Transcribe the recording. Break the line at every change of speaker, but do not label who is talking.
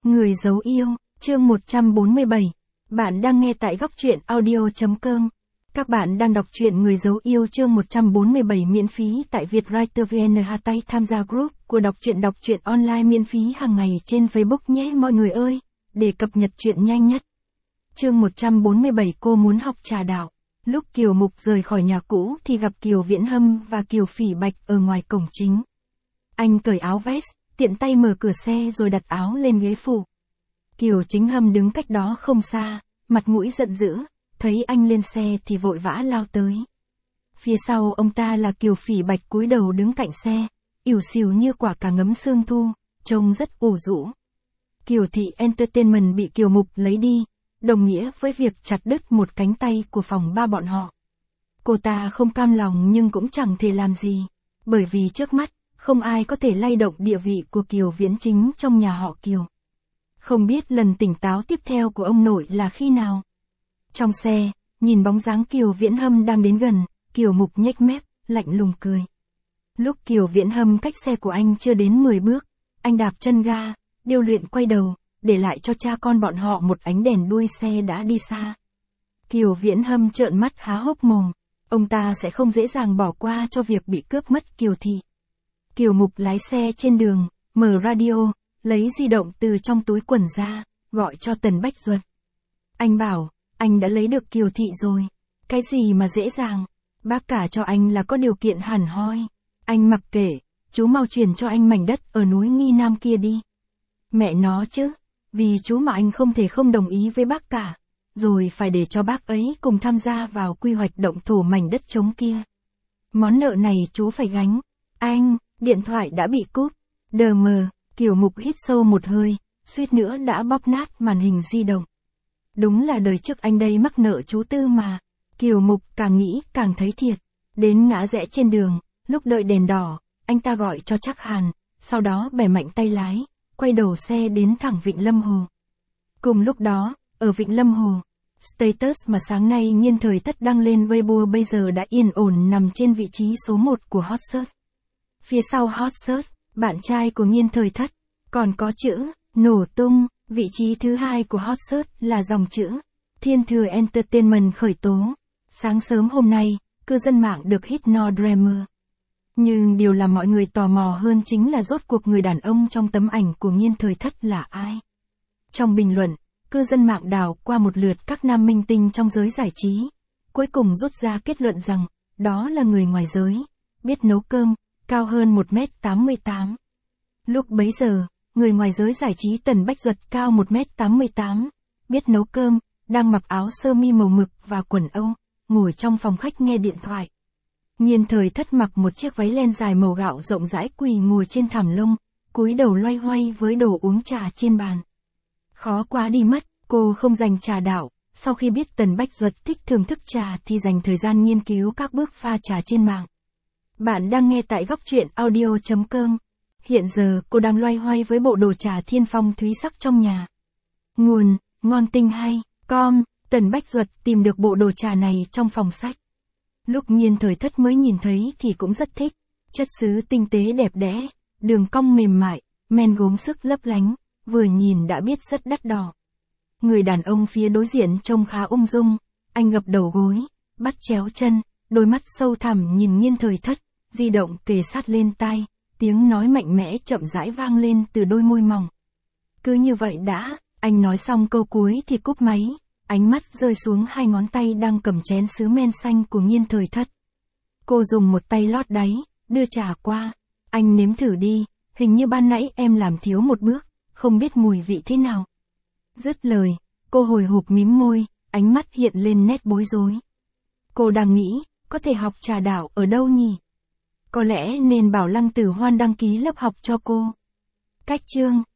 Người giấu yêu, chương 147. Bạn đang nghe tại góc truyện audio.com. Các bạn đang đọc truyện Người giấu yêu chương 147 miễn phí tại Vietwriter VN. Tay tham gia group của đọc truyện online miễn phí hàng ngày trên Facebook nhé mọi người ơi, để cập nhật truyện nhanh nhất. Chương 147 cô muốn học trà đạo. Lúc Kiều Mục rời khỏi nhà cũ thì gặp Kiều Viễn Hâm và Kiều Phỉ Bạch ở ngoài cổng chính. Anh cởi áo vest, tiện tay mở cửa xe rồi đặt áo lên ghế phụ. Kiều Chính Hâm đứng cách đó không xa, mặt mũi giận dữ, thấy anh lên xe thì vội vã lao tới. Phía sau ông ta là Kiều Phỉ Bạch cúi đầu đứng cạnh xe, ỉu xìu như quả cà ngấm sương thu, trông rất ủ rũ. Kiều Thị Entertainment bị Kiều Mục lấy đi, đồng nghĩa với việc chặt đứt một cánh tay của phòng ba bọn họ. Cô ta không cam lòng nhưng cũng chẳng thể làm gì, bởi vì trước mắt, không ai có thể lay động địa vị của Kiều Viễn Chính trong nhà họ Kiều. Không biết lần tỉnh táo tiếp theo của ông nội là khi nào. Trong xe, nhìn bóng dáng Kiều Viễn Hâm đang đến gần, Kiều Mục nhếch mép, lạnh lùng cười. Lúc Kiều Viễn Hâm cách xe của anh chưa đến 10 bước, anh đạp chân ga, điêu luyện quay đầu, để lại cho cha con bọn họ một ánh đèn đuôi xe đã đi xa. Kiều Viễn Hâm trợn mắt há hốc mồm, ông ta sẽ không dễ dàng bỏ qua cho việc bị cướp mất Kiều Thị. Kiều Mục lái xe trên đường, mở radio, lấy di động từ trong túi quần ra, gọi cho Tần Bách Duật. Anh bảo, anh đã lấy được Kiều Thị rồi. Cái gì mà dễ dàng, bác cả cho anh là có điều kiện hẳn hoi. Anh mặc kệ, chú mau chuyển cho anh mảnh đất ở núi Nghi Nam kia đi. Mẹ nó chứ, vì chú mà anh không thể không đồng ý với bác cả, rồi phải để cho bác ấy cùng tham gia vào quy hoạch động thổ mảnh đất trống kia. Món nợ này chú phải gánh. Anh, điện thoại đã bị cúp. Đờ mờ, Kiều Mục hít sâu một hơi, suýt nữa đã bóp nát màn hình di động. Đúng là đời trước anh đây mắc nợ chú Tư mà. Kiều Mục càng nghĩ càng thấy thiệt. Đến ngã rẽ trên đường, lúc đợi đèn đỏ, anh ta gọi cho Trác Hàn, sau đó bẻ mạnh tay lái, quay đầu xe đến thẳng Vịnh Lâm Hồ. Cùng lúc đó, ở Vịnh Lâm Hồ, status mà sáng nay Nhiên Thời Thất đăng lên Weibo bây giờ đã yên ổn nằm trên vị trí số 1 của Hot Search. Phía sau Hot Search, bạn trai của Nhiên Thời Thất, còn có chữ, nổ tung, vị trí thứ 2 của Hot Search là dòng chữ, Thiên Thừa Entertainment khởi tố. Sáng sớm hôm nay, cư dân mạng được hit no drama. Nhưng điều làm mọi người tò mò hơn chính là rốt cuộc người đàn ông trong tấm ảnh của Nhiên Thời Thất là ai. Trong bình luận, cư dân mạng đào qua một lượt các nam minh tinh trong giới giải trí, cuối cùng rút ra kết luận rằng, đó là người ngoài giới, biết nấu cơm, cao hơn 1m88. Lúc bấy giờ, người ngoài giới giải trí Tần Bách Duật cao 1m88, biết nấu cơm, đang mặc áo sơ mi màu mực và quần âu, ngồi trong phòng khách nghe điện thoại. Nhiên Thời Thất mặc một chiếc váy len dài màu gạo rộng rãi quỳ ngồi trên thảm lông, cúi đầu loay hoay với đồ uống trà trên bàn. Khó quá đi mất, cô không dành trà đạo, sau khi biết Tần Bách Duật thích thưởng thức trà thì dành thời gian nghiên cứu các bước pha trà trên mạng. Bạn đang nghe tại góc truyện audio.com. Hiện giờ cô đang loay hoay với bộ đồ trà thiên phong thúy sắc trong nhà. Nguồn, ngon tinh hay, com, Tần Bách Duật tìm được bộ đồ trà này trong phòng sách. Lúc Nhiên Thời Thất mới nhìn thấy thì cũng rất thích, chất sứ tinh tế đẹp đẽ, đường cong mềm mại, men gốm sức lấp lánh, vừa nhìn đã biết rất đắt đỏ. Người đàn ông phía đối diện trông khá ung dung, anh gập đầu gối, bắt chéo chân, đôi mắt sâu thẳm nhìn Nhiên Thời Thất, di động kề sát lên tai, tiếng nói mạnh mẽ chậm rãi vang lên từ đôi môi mỏng. Cứ như vậy đã, anh nói xong câu cuối thì cúp máy, ánh mắt rơi xuống hai ngón tay đang cầm chén sứ men xanh của Nhiên Thời Thất. Cô dùng một tay lót đáy, đưa trà qua, anh nếm thử đi, hình như ban nãy em làm thiếu một bước, không biết mùi vị thế nào. Dứt lời, cô hồi hộp mím môi, ánh mắt hiện lên nét bối rối. Cô đang nghĩ, có thể học trà đạo ở đâu nhỉ? Có lẽ nên bảo Lăng Tử Hoan đăng ký lớp học cho cô. Cách chương